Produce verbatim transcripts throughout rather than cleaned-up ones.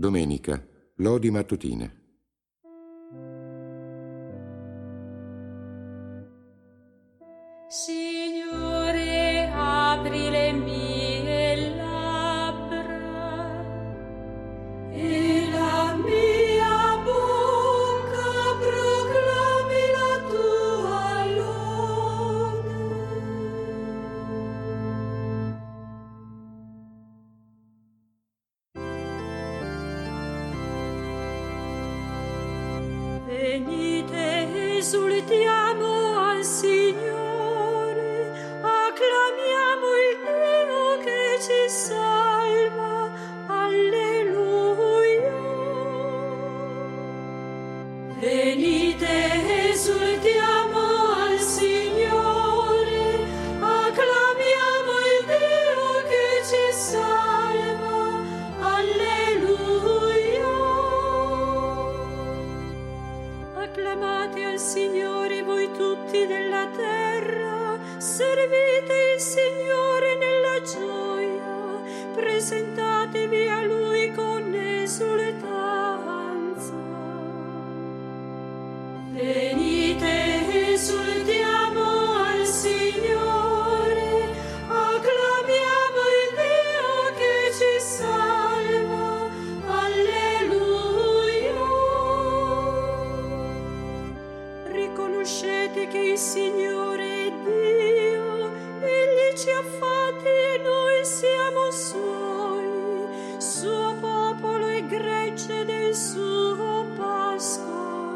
Domenica, lodi mattutine. Signore, apri le mie labbra e la mia bocca proclami la tua lode. Venite, esultiamo al Signore, acclamiamo il Dio che ci salva. Alleluia. Venite, esultiamo al Signore, acclamiamo il Dio che ci salva. Alleluia. Acclamate al Signore voi tutti della terra, servite il Signore nella gioia, presentatevi a Lui con esultanza. Venite, esultiamo al Signore, acclamiamo il Dio che ci salva. Alleluia. Riconoscete che il Signore è Dio, Egli ci ha fatti e noi siamo Suoi, Suo popolo e gregge del suo pascolo.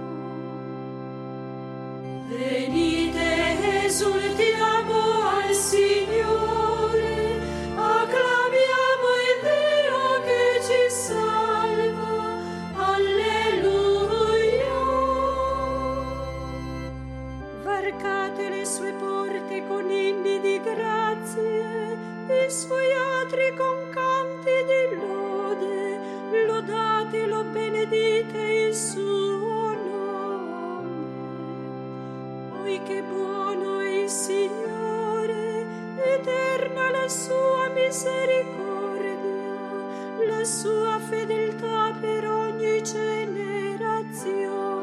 Venite, esultiamo al Signore, acclamiamo il Dio che ci salva. Alleluia. Varcate le sue porte con inni di grazie, i suoi atri con canti di lode, lodatelo, benedite il suo nome. Poiché buono è il Signore, eterna la sua misericordia, la sua fedeltà per ogni generazione.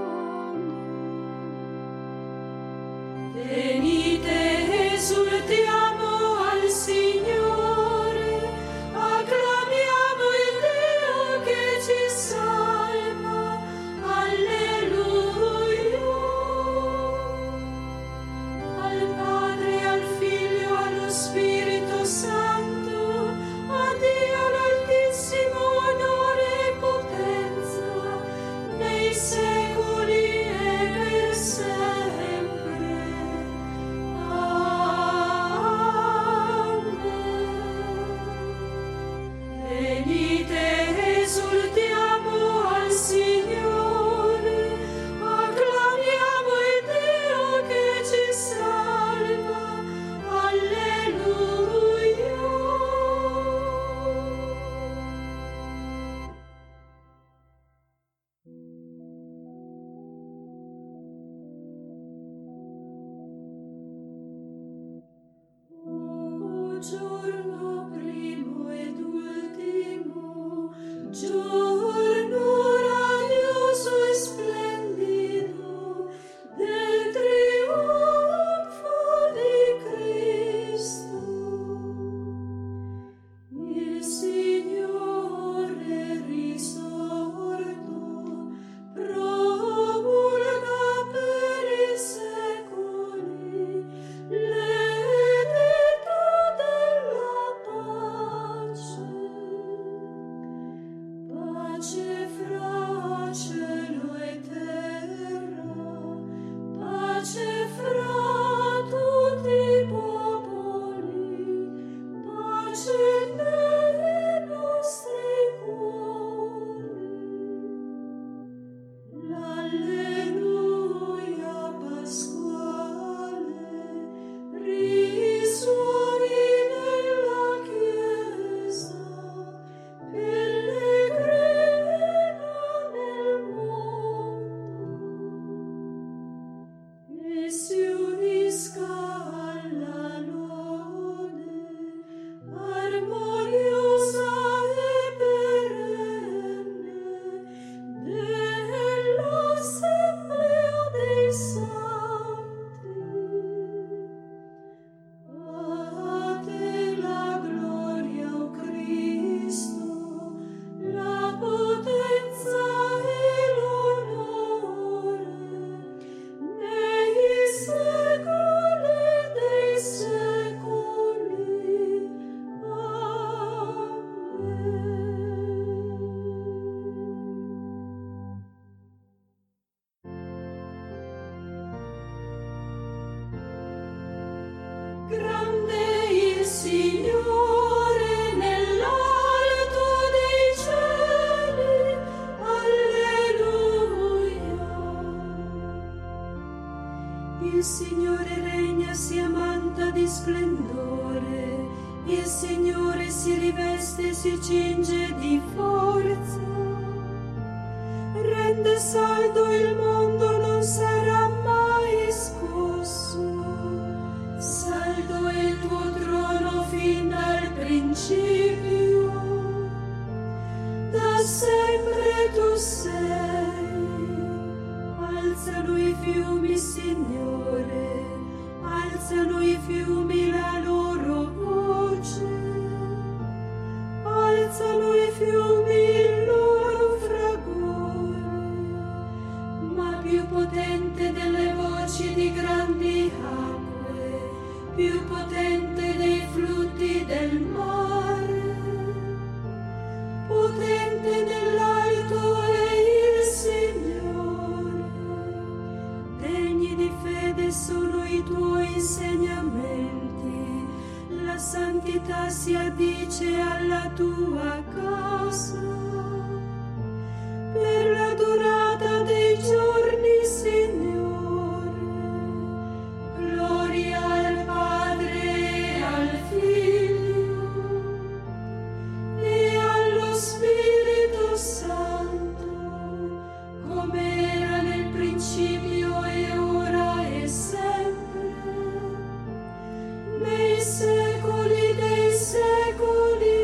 Venite, esultiamo al Signore, acclamiamo il Dio che ci salva. Alleluia. Al Padre, al Figlio, allo Spirito Santo, a Dio l'Altissimo onore e potenza, nei secoli e per sempre. Amen. Venite, esultiamo al Signore, acclamiamo il Dio che ci salva. Alleluia. O giorno primo ed ultimo, giorno radioso e splendido del trionfo di Cristo. Il Signore risorto promulga per i secoli l'editto della pace. Pace fra cielo e terra, pace fra tutti i popoli, pace nei nostri cuori. L'alleluia pasquale risuoni nella Chiesa, pellegrina nel mondo, e si unisca alla lode, armonia Signore si riveste, si cinge di forza, rende saldo il mondo, non sarà mai scosso. Saldo è il tuo trono fin dal principio, da sempre tu sei. Alzano i fiumi, Signore, alzano i fiumi la loro voce, alzano i fiumi il loro fragore, ma più potente delle voci di grandi acque, più potente dei flutti del mare, potente nell'alto è il Signore. Degni di fede sono i tuoi insegnamenti, la santità si addice alla tua casa. Per la durata dei giorni, Signore, gloria al Padre e al Figlio e allo Spirito Santo, come era nel principio e ora e sempre, nei secoli dei secoli.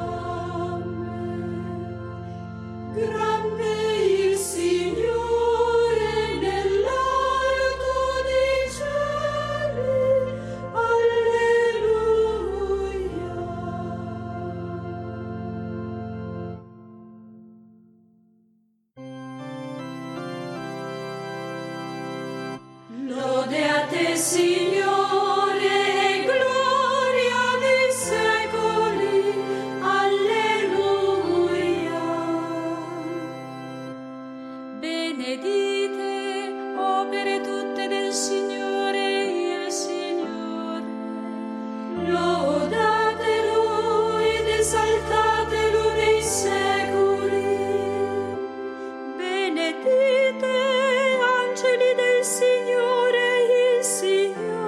Amen. Grande il Signore nell'alto dei cieli. Alleluia. Lode a te, Signore, e gloria nei secoli. Alleluia. Benedite opere tutte del Signore, il Signore. Lodatelo ed esaltatelo nei secoli. Benedite angeli del Signore, il Signore.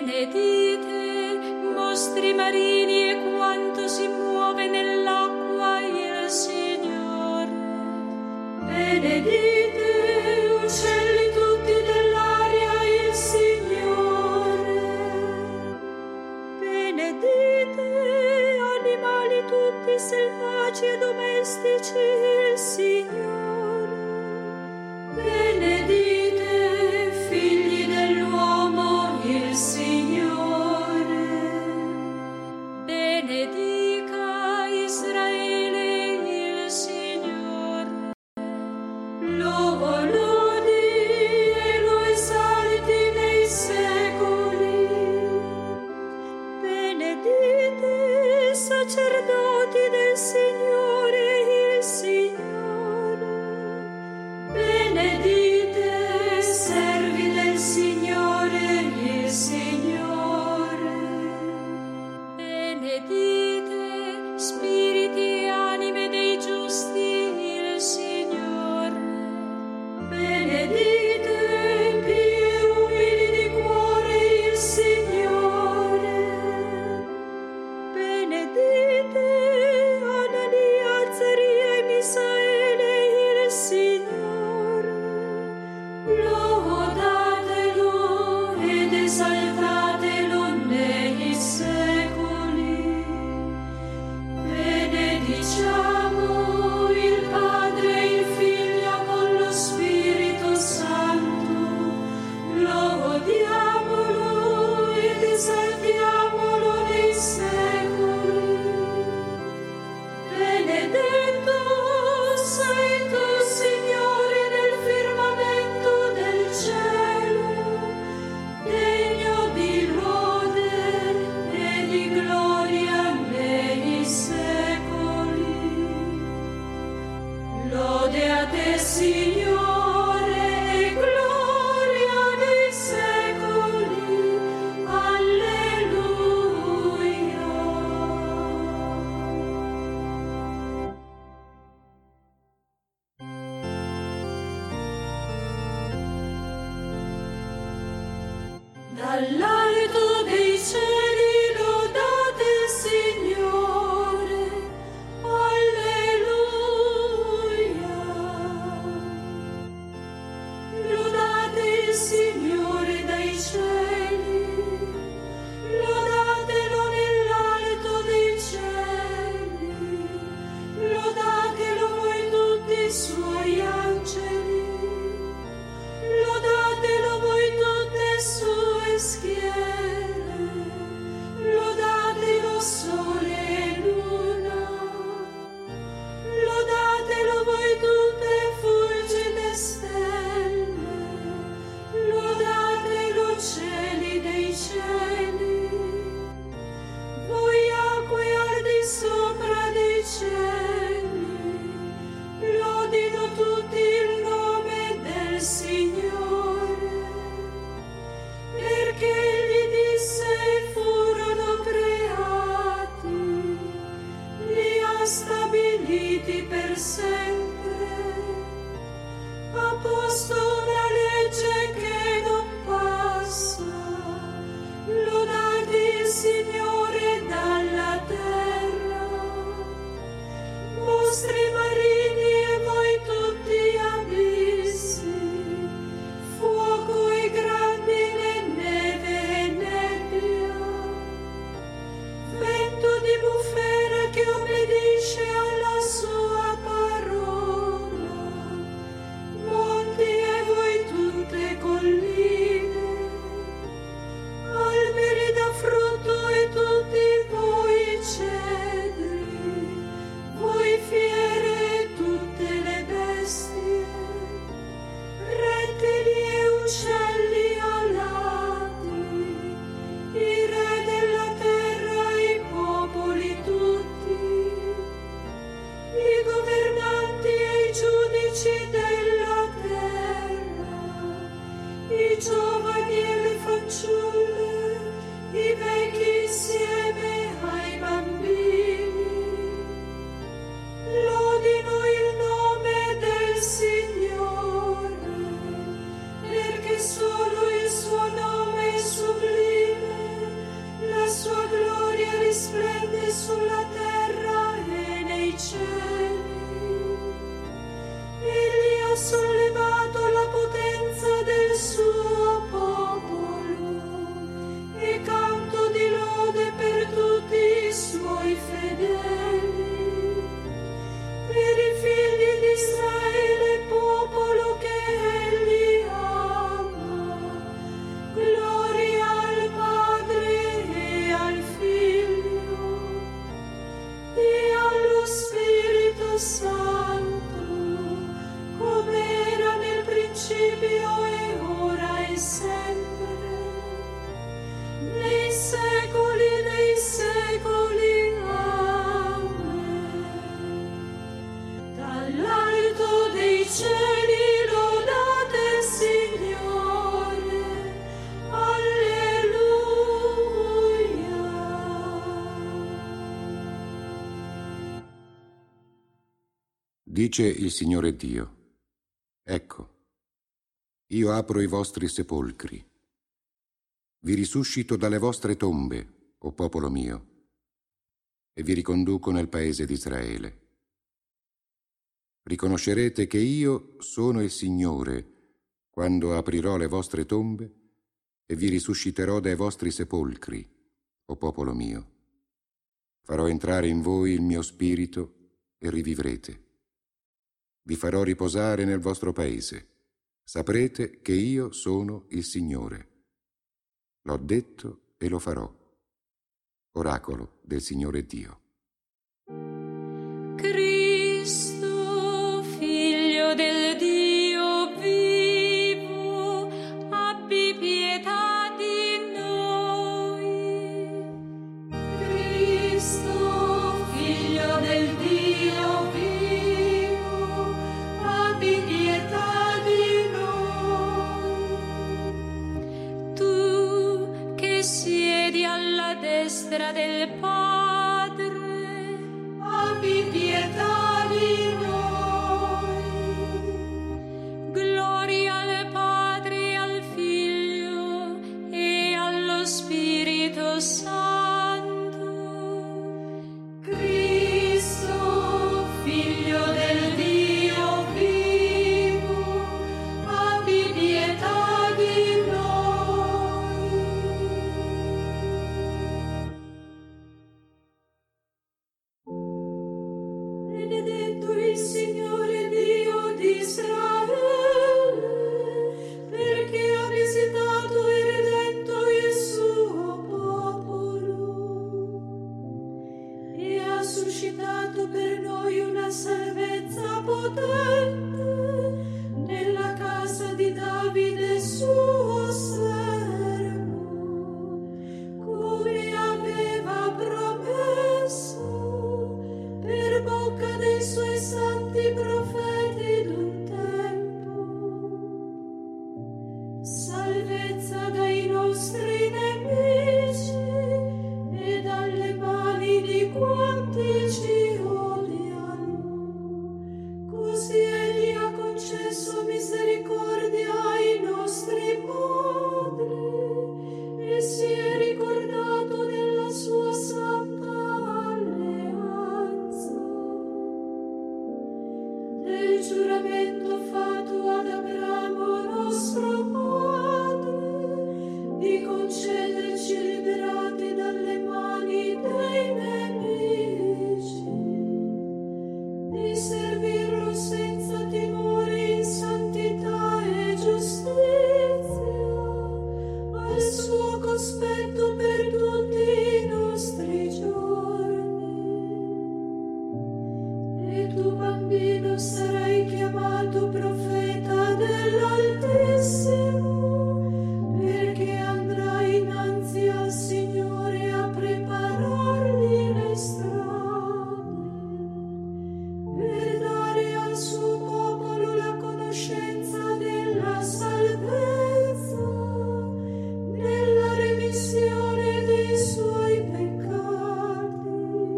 Benedite, mostri marini e quanto si muove nell'acqua il Signore. Benedite, uccelli tutti dell'aria il Signore. Benedite, animali tutti selvaggi e domestici il Signore. Benedite, figli dell'uomo il Signore. Benedica Israele il Signore. Lo lodi e lo esalti nei secoli. Benedite, sacerdoti del Signore il Signore. Benedite, servi del Signore il Signore. Benedite, spiriti e anime dei giusti il Signore. Benedite, pii e umili di cuore il Signore. Benedite, Anania, Azzaria e Misaele il Signore. Lodatelo ed esaltatelo nei secoli. Benediciamo il Padre e il Figlio con lo Spirito Santo. Lodiamolo ed esaltiamolo nei secoli. Benedetto sei tu, Signore, nel firmamento del cielo, degno di lode e di gloria nei secoli. Lode a te, Signore, e gloria nei secoli. Alleluia. Dall'alto dei cieli lodate il Signore. Alleluia. Lodate il Signore dai cieli. Lodatelo nell'alto dei cieli. Lodatelo voi tutti i suoi angeli. Lodatelo voi tutte sue schiere. secoli dei secoli. Amen. Dall'alto dei cieli lodate il Signore. Alleluia. Dice il Signore Dio: ecco, io apro i vostri sepolcri, vi risuscito dalle vostre tombe, o popolo mio, e vi riconduco nel paese di Israele. Riconoscerete che io sono il Signore quando aprirò le vostre tombe e vi risusciterò dai vostri sepolcri, o popolo mio. Farò entrare in voi il mio spirito e rivivrete. Vi farò riposare nel vostro paese. Saprete che io sono il Signore. L'ho detto e lo farò. Oracolo del Signore Dio. Cristo, figlio del Dio vivo, abbi pietà di noi. Cristo, figlio del Dio vivo, abbi pietà di noi. Tu che siedi alla destra del Padre, abbi pietà di noi. Gloria al Padre, al Figlio e allo Spirito Santo. Cristo, figlio del Dio vivo, abbi pietà di noi. Benedetto il Signore Dio di Israele, perché ha visitato e redento il suo popolo e ha suscitato per noi una salvezza potente nella casa di Davide suo servo, come aveva promesso per bocca dei suoi santi profeti d'un tempo. Salvezza dai nostri nemici e dalle mani di quanti ci odiano. Così egli ha concesso misericordia ai nostri padri e si è ricordato della sua santa alleanza, del giuramento fatto ad Abramo nostro padre, di concederci liberati dalle mani dei nemici, di servirlo senza timore in santità e giustizia, al suo cospetto per tutti i nostri giorni. E tu, bambino, sarai chiamato profeta dell'Altissimo, perché andrai innanzi al Signore a preparargli le strade, per dare al suo popolo la conoscenza della salvezza, nella remissione dei suoi peccati,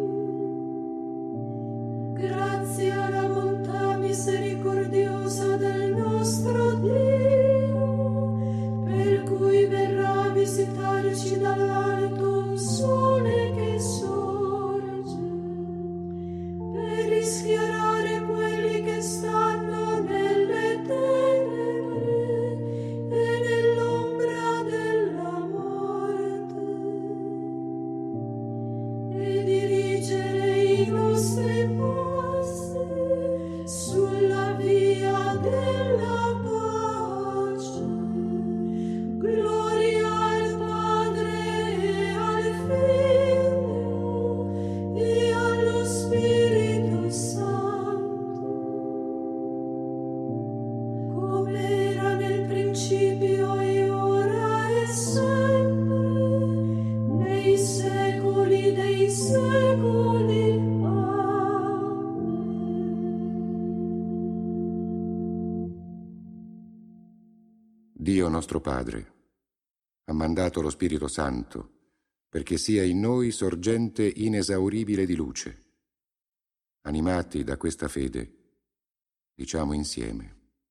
grazie alla bontà misericordiosa del nostro Dio, per cui verrà a visitarci dall'alto un sole che sorge, per rischiarare quelli che stanno nelle tenebre e nell'ombra della morte, e dirigere i nostri passi sulla via della pace. Gloria al Padre nostro Padre, ha mandato lo Spirito Santo perché sia in noi sorgente inesauribile di luce. Animati da questa fede, diciamo insieme: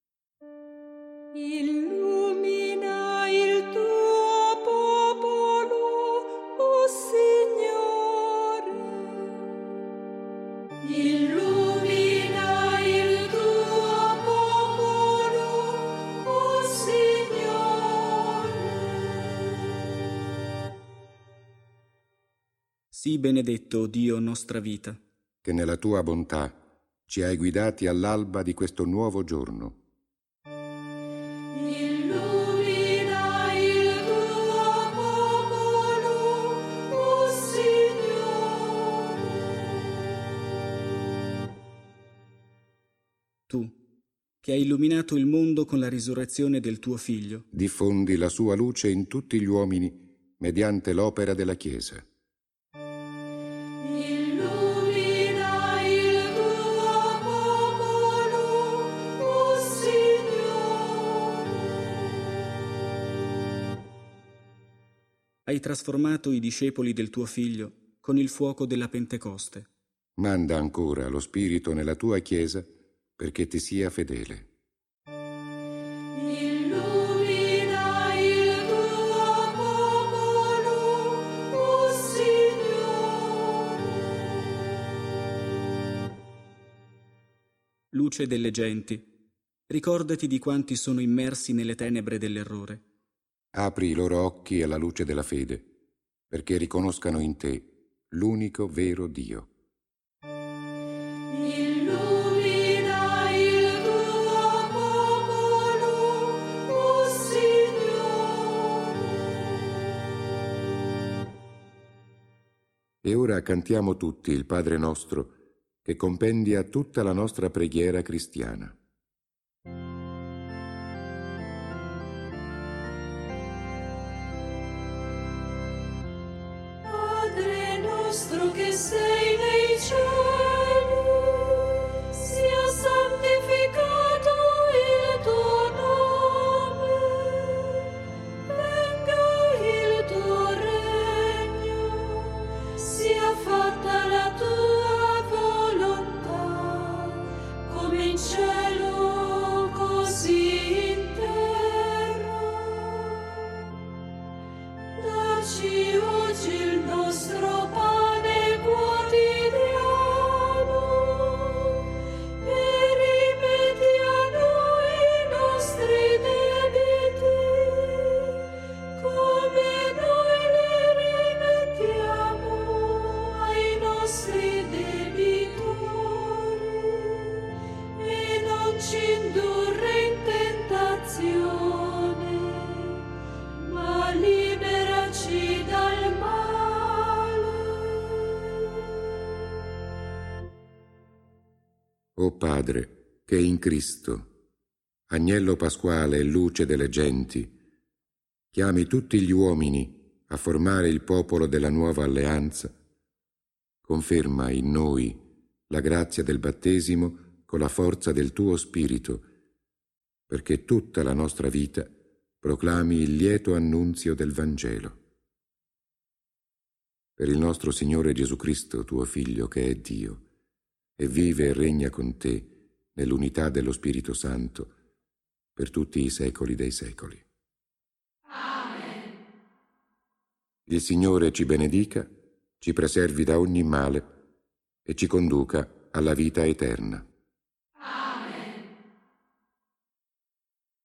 illumina il tuo popolo, o Signore. Illumina il tuo popolo, o Signore. Sii benedetto, Dio nostra vita, che nella tua bontà ci hai guidati all'alba di questo nuovo giorno. Illumina il tuo popolo, o Signore. tu, che hai illuminato il mondo con la risurrezione del tuo Figlio, Diffondi la sua luce in tutti gli uomini mediante l'opera della Chiesa. Illumina il tuo popolo, o Signore. hai trasformato i discepoli del tuo Figlio con il fuoco della Pentecoste. Manda ancora lo Spirito nella tua Chiesa perché ti sia fedele. Illumina il tuo popolo, o Signore. Luce delle genti, ricordati di quanti sono immersi nelle tenebre dell'errore. Apri i loro occhi alla luce della fede, perché riconoscano in te l'unico vero Dio. Illumina il tuo popolo, o Signore. E ora cantiamo tutti il Padre nostro, che compendia tutta la nostra preghiera cristiana. Padre nostro che sei nei cieli, sia santificato il tuo nome, venga il tuo regno, sia fatta la tua volontà, come in cielo così in terra. Dacci oggi il nostro pane quotidiano e rimetti a noi i nostri debiti, come noi li rimettiamo ai nostri debitori, e non ci indurre in tentazione, ma liberaci dal male. O Padre, che in Cristo, agnello pasquale e luce delle genti, chiami tutti gli uomini a formare il popolo della nuova alleanza, conferma in noi la grazia del battesimo con la forza del tuo Spirito, perché tutta la nostra vita proclami il lieto annunzio del Vangelo. Per il nostro Signore Gesù Cristo, tuo Figlio, che è Dio, e vive e regna con te nell'unità dello Spirito Santo, per tutti i secoli dei secoli. Amen. Il Signore ci benedica, ci preservi da ogni male e ci conduca alla vita eterna.